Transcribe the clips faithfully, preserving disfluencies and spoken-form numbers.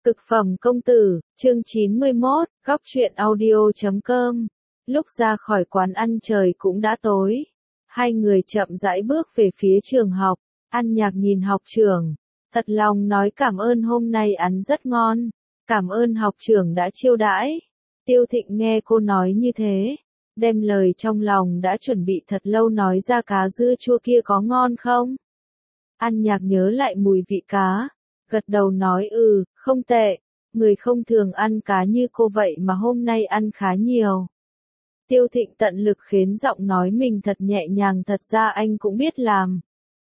Cực phẩm công tử, chương chín mươi mốt, góc truyện audio chấm com. Lúc ra khỏi quán ăn trời cũng đã tối. Hai người chậm rãi bước về phía trường học. An Nhạc nhìn học trưởng. Thật lòng nói cảm ơn hôm nay ăn rất ngon. Cảm ơn học trưởng đã chiêu đãi. Tiêu Thịnh nghe cô nói như thế. Đem lời trong lòng đã chuẩn bị thật lâu nói ra cá dưa chua kia có ngon không? An Nhạc nhớ lại mùi vị cá. Gật đầu nói ừ, không tệ, người không thường ăn cá như cô vậy mà hôm nay ăn khá nhiều. Tiêu Thịnh tận lực khến giọng nói mình thật nhẹ nhàng, thật ra anh cũng biết làm.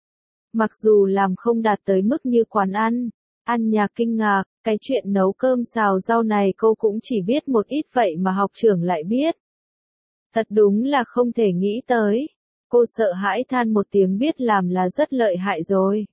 Mặc dù làm không đạt tới mức như quán ăn, An Nhạc kinh ngạc, cái chuyện nấu cơm xào rau này cô cũng chỉ biết một ít vậy mà học trưởng lại biết. Thật đúng là không thể nghĩ tới, cô sợ hãi than một tiếng, biết làm là rất lợi hại rồi.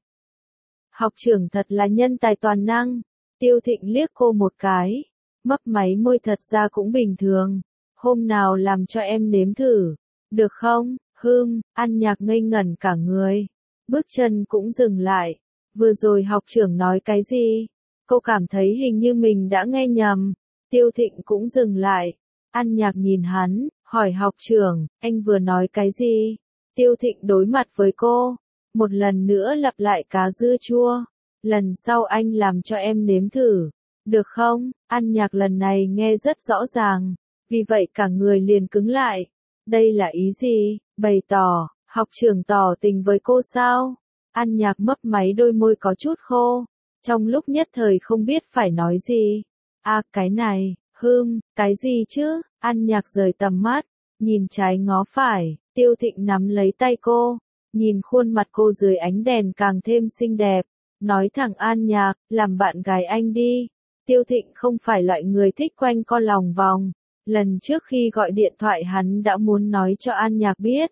Học trưởng thật là nhân tài toàn năng. Tiêu Thịnh liếc cô một cái, mấp máy môi, thật ra cũng bình thường. Hôm nào làm cho em nếm thử, được không? Hừm, An Nhạc ngây ngẩn cả người. Bước chân cũng dừng lại. Vừa rồi học trưởng nói cái gì? Cô cảm thấy hình như mình đã nghe nhầm. Tiêu Thịnh cũng dừng lại. An Nhạc nhìn hắn, hỏi học trưởng, anh vừa nói cái gì? Tiêu Thịnh đối mặt với cô. Một lần nữa lặp lại cá dưa chua. Lần sau anh làm cho em nếm thử. Được không? An Nhạc lần này nghe rất rõ ràng. Vì vậy cả người liền cứng lại. Đây là ý gì? Bày tỏ, học trưởng tỏ tình với cô sao? An Nhạc mấp máy, đôi môi có chút khô. Trong lúc nhất thời không biết phải nói gì. À cái này, hưm, cái gì chứ? An Nhạc rời tầm mắt. Nhìn trái ngó phải. Tiêu Thịnh nắm lấy tay cô. Nhìn khuôn mặt cô dưới ánh đèn càng thêm xinh đẹp, nói thẳng An Nhạc, làm bạn gái anh đi. Tiêu Thịnh không phải loại người thích quanh co lòng vòng. Lần trước khi gọi điện thoại hắn đã muốn nói cho An Nhạc biết.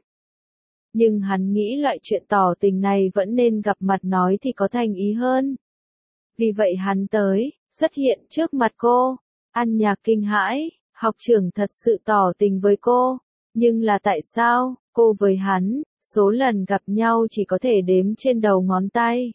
Nhưng hắn nghĩ loại chuyện tỏ tình này vẫn nên gặp mặt nói thì có thành ý hơn. Vì vậy hắn tới, xuất hiện trước mặt cô. An Nhạc kinh hãi, học trưởng thật sự tỏ tình với cô. Nhưng là tại sao, cô với hắn, số lần gặp nhau chỉ có thể đếm trên đầu ngón tay.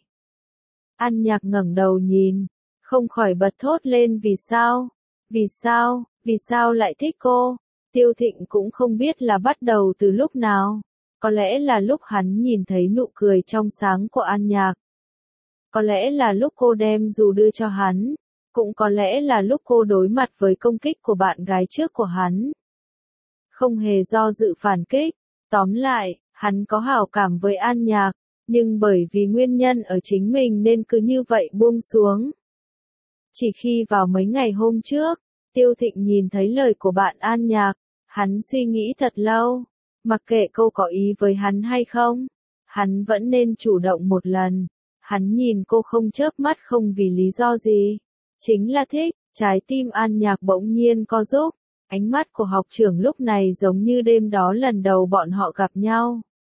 An Nhạc ngẩng đầu nhìn, không khỏi bật thốt lên, vì sao? Vì sao? Vì sao lại thích cô? Tiêu Thịnh cũng không biết là bắt đầu từ lúc nào. Có lẽ là lúc hắn nhìn thấy nụ cười trong sáng của An Nhạc. Có lẽ là lúc cô đem dù đưa cho hắn. Cũng có lẽ là lúc cô đối mặt với công kích của bạn gái trước của hắn. Không hề do dự phản kích. Tóm lại, hắn có hảo cảm với An Nhạc, nhưng bởi vì nguyên nhân ở chính mình nên cứ như vậy buông xuống. Chỉ khi vào mấy ngày hôm trước, Tiêu Thịnh nhìn thấy lời của bạn An Nhạc, hắn suy nghĩ thật lâu, mặc kệ cô có ý với hắn hay không, hắn vẫn nên chủ động một lần. Hắn nhìn cô không chớp mắt không vì lý do gì, chính là thích. Trái tim An Nhạc bỗng nhiên co rúm. Ánh mắt của học trưởng lúc này giống như đêm đó lần đầu bọn họ gặp nhau.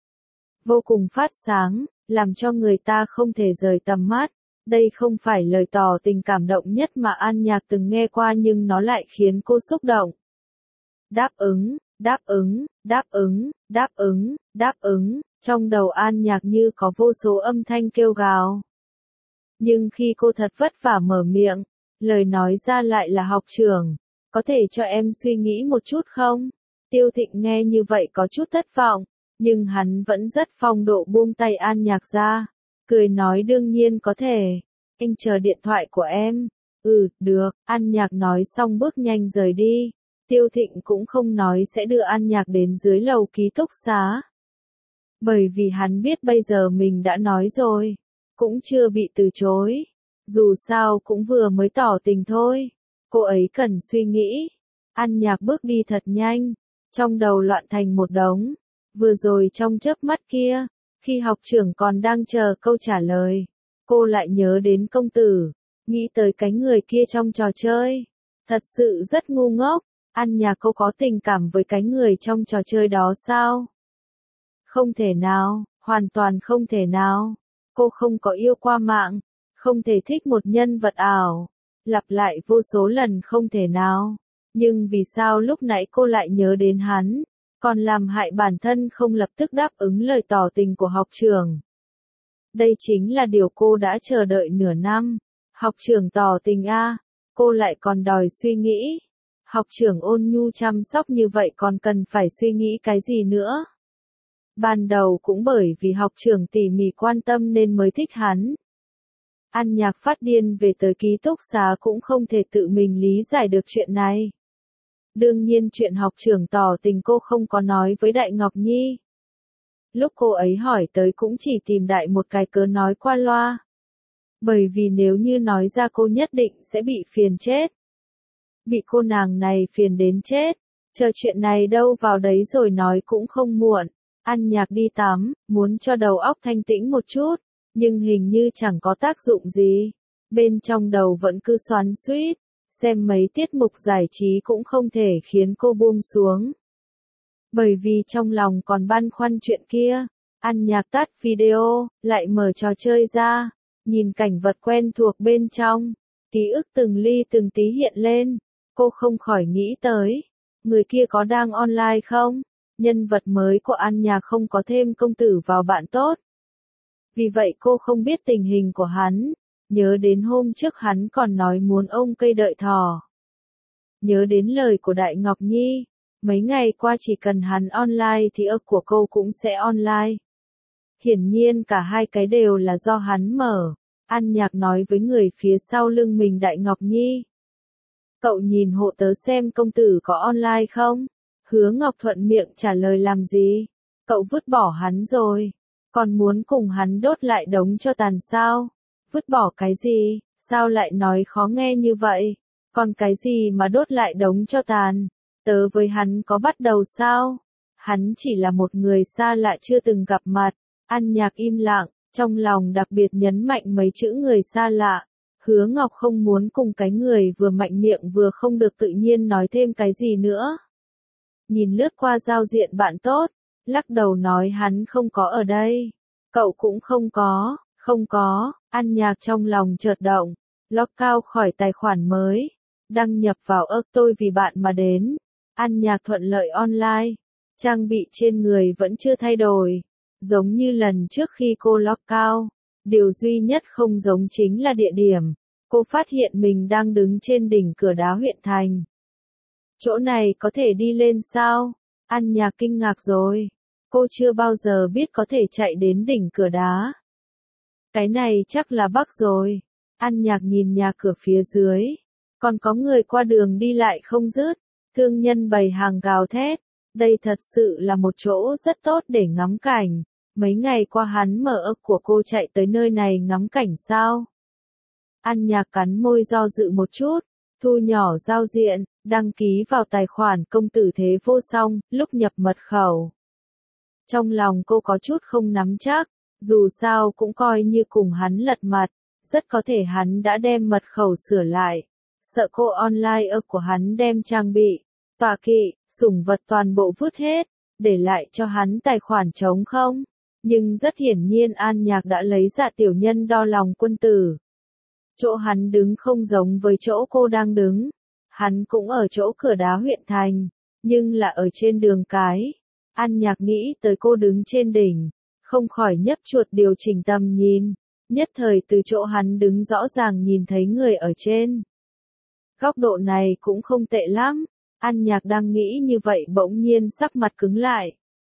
Vô cùng phát sáng, làm cho người ta không thể rời tầm mắt. Đây không phải lời tỏ tình cảm động nhất mà An Nhạc từng nghe qua, nhưng nó lại khiến cô xúc động. Đáp ứng, đáp ứng, đáp ứng, đáp ứng, đáp ứng, trong đầu An Nhạc như có vô số âm thanh kêu gào. Nhưng khi cô thật vất vả mở miệng, lời nói ra lại là học trưởng. Có thể cho em suy nghĩ một chút không? Tiêu Thịnh nghe như vậy có chút thất vọng, nhưng hắn vẫn rất phong độ buông tay An Nhạc ra, cười nói đương nhiên có thể, anh chờ điện thoại của em. Ừ, được, An Nhạc nói xong bước nhanh rời đi. Tiêu Thịnh cũng không nói sẽ đưa An Nhạc đến dưới lầu ký túc xá. Bởi vì hắn biết bây giờ mình đã nói rồi, cũng chưa bị từ chối. Dù sao cũng vừa mới tỏ tình thôi. Cô ấy cần suy nghĩ. An Nhạc bước đi thật nhanh, trong đầu loạn thành một đống. Vừa rồi trong chớp mắt kia, khi học trưởng còn đang chờ câu trả lời, cô lại nhớ đến công tử, nghĩ tới cái người kia trong trò chơi. Thật sự rất ngu ngốc. An Nhạc, cô có tình cảm với cái người trong trò chơi đó sao? Không thể nào, hoàn toàn không thể nào. Cô không có yêu qua mạng, không thể thích một nhân vật ảo. Lặp lại vô số lần không thể nào. Nhưng vì sao lúc nãy cô lại nhớ đến hắn, còn làm hại bản thân không lập tức đáp ứng lời tỏ tình của học trưởng? Đây chính là điều cô đã chờ đợi nửa năm. Học trưởng tỏ tình a, cô lại còn đòi suy nghĩ. Học trưởng ôn nhu chăm sóc như vậy còn cần phải suy nghĩ cái gì nữa. Ban đầu cũng bởi vì học trưởng tỉ mỉ quan tâm nên mới thích hắn. An Nhạc phát điên về tới ký túc xá cũng không thể tự mình lý giải được chuyện này. Đương nhiên chuyện học trưởng tỏ tình cô không có nói với Đại Ngọc Nhi. Lúc cô ấy hỏi tới cũng chỉ tìm đại một cái cớ nói qua loa. Bởi vì nếu như nói ra cô nhất định sẽ bị phiền chết. Bị cô nàng này phiền đến chết. Chờ chuyện này đâu vào đấy rồi nói cũng không muộn. An Nhạc đi tắm, muốn cho đầu óc thanh tĩnh một chút. Nhưng hình như chẳng có tác dụng gì. Bên trong đầu vẫn cứ xoắn xuýt. Xem mấy tiết mục giải trí cũng không thể khiến cô buông xuống. Bởi vì trong lòng còn băn khoăn chuyện kia. An Nhạc tắt video, lại mở trò chơi ra. Nhìn cảnh vật quen thuộc bên trong. Ký ức từng ly từng tí hiện lên. Cô không khỏi nghĩ tới. Người kia có đang online không? Nhân vật mới của An Nhạc không có thêm công tử vào bạn tốt. Vì vậy cô không biết tình hình của hắn. Nhớ đến hôm trước hắn còn nói muốn ôm cây đợi thỏ. Nhớ đến lời của Đại Ngọc Nhi. Mấy ngày qua chỉ cần hắn online thì ức của cô cũng sẽ online. Hiển nhiên cả hai cái đều là do hắn mở. An Nhạc nói với người phía sau lưng mình Đại Ngọc Nhi. Cậu nhìn hộ tớ xem công tử có online không? Hứa Ngọc thuận miệng trả lời làm gì? Cậu vứt bỏ hắn rồi. Còn muốn cùng hắn đốt lại đống cho tàn sao? Vứt bỏ cái gì? Sao lại nói khó nghe như vậy? Còn cái gì mà đốt lại đống cho tàn? Tớ với hắn có bắt đầu sao? Hắn chỉ là một người xa lạ chưa từng gặp mặt. An Nhạc im lặng, trong lòng đặc biệt nhấn mạnh mấy chữ người xa lạ. Hứa Ngọc không muốn cùng cái người vừa mạnh miệng vừa không được tự nhiên nói thêm cái gì nữa. Nhìn lướt qua giao diện bạn tốt, lắc đầu nói hắn không có ở đây. Cậu cũng không có, không có. An Nhạc trong lòng chợt động, log out khỏi tài khoản mới, đăng nhập vào ức tôi vì bạn mà đến. An Nhạc thuận lợi online, trang bị trên người vẫn chưa thay đổi, giống như lần trước khi cô log out. Điều duy nhất không giống chính là địa điểm. Cô phát hiện mình đang đứng trên đỉnh cửa đá huyện thành. Chỗ này có thể đi lên sao? An Nhạc kinh ngạc rồi. Cô chưa bao giờ biết có thể chạy đến đỉnh cửa đá. Cái này chắc là Bắc rồi. An Nhạc nhìn nhà cửa phía dưới. Còn có người qua đường đi lại không dứt. Thương nhân bày hàng gào thét. Đây thật sự là một chỗ rất tốt để ngắm cảnh. Mấy ngày qua hắn mở ức của cô chạy tới nơi này ngắm cảnh sao? An Nhạc cắn môi do dự một chút, thu nhỏ giao diện, đăng ký vào tài khoản công tử Thế Vô Song, lúc nhập mật khẩu. Trong lòng cô có chút không nắm chắc, dù sao cũng coi như cùng hắn lật mặt, rất có thể hắn đã đem mật khẩu sửa lại. Sợ cô online ức của hắn đem trang bị, tọa kỵ, sủng vật toàn bộ vứt hết, để lại cho hắn tài khoản trống không? Nhưng rất hiển nhiên An Nhạc đã lấy Dạ tiểu nhân đo lòng quân tử. Chỗ hắn đứng không giống với chỗ cô đang đứng. Hắn cũng ở chỗ cửa đá huyện thành, nhưng là ở trên đường cái. An Nhạc nghĩ tới cô đứng trên đỉnh, không khỏi nhấp chuột điều chỉnh tầm nhìn. Nhất thời từ chỗ hắn đứng rõ ràng nhìn thấy người ở trên. Góc độ này cũng không tệ lắm. An Nhạc đang nghĩ như vậy bỗng nhiên sắc mặt cứng lại.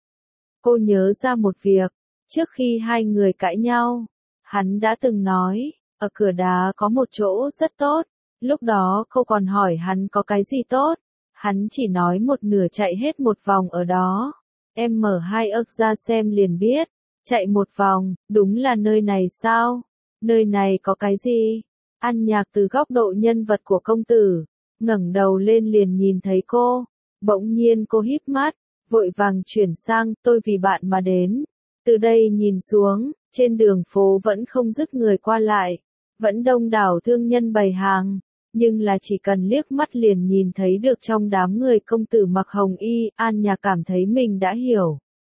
Cô nhớ ra một việc. Trước khi hai người cãi nhau, hắn đã từng nói, ở cửa đá có một chỗ rất tốt. Lúc đó cô còn hỏi hắn có cái gì tốt. Hắn chỉ nói một nửa chạy hết một vòng ở đó. Em mở hai ức ra xem liền biết. Chạy một vòng, đúng là nơi này sao? Nơi này có cái gì? An Nhạc từ góc độ nhân vật của công tử, ngẩng đầu lên liền nhìn thấy cô. Bỗng nhiên cô híp mắt, vội vàng chuyển sang, tôi vì bạn mà đến. Từ đây nhìn xuống, trên đường phố vẫn không dứt người qua lại, vẫn đông đảo thương nhân bày hàng, nhưng là chỉ cần liếc mắt liền nhìn thấy được trong đám người công tử mặc hồng y. An Nhạc cảm thấy mình đã hiểu.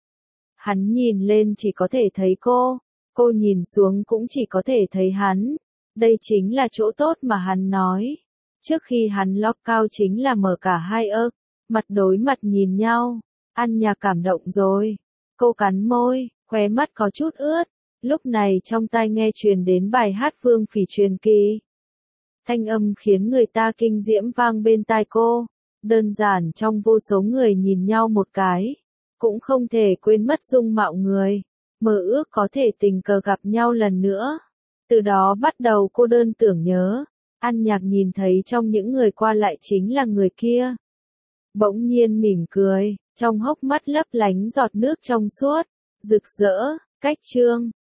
Hắn nhìn lên chỉ có thể thấy cô, cô nhìn xuống cũng chỉ có thể thấy hắn. Đây chính là chỗ tốt mà hắn nói. Trước khi hắn log out chính là mở cả hai ức, mặt đối mặt nhìn nhau. An Nhạc cảm động rồi. Cô cắn môi, khóe mắt có chút ướt. Lúc này trong tai nghe truyền đến bài hát Vương Phỉ truyền kỳ. Thanh âm khiến người ta kinh diễm vang bên tai cô. Đơn giản trong vô số người nhìn nhau một cái, cũng không thể quên mất dung mạo người, mơ ước có thể tình cờ gặp nhau lần nữa. Từ đó bắt đầu cô đơn tưởng nhớ, An Nhạc nhìn thấy trong những người qua lại chính là người kia. Bỗng nhiên mỉm cười, trong hốc mắt lấp lánh giọt nước trong suốt, rực rỡ, cách chương.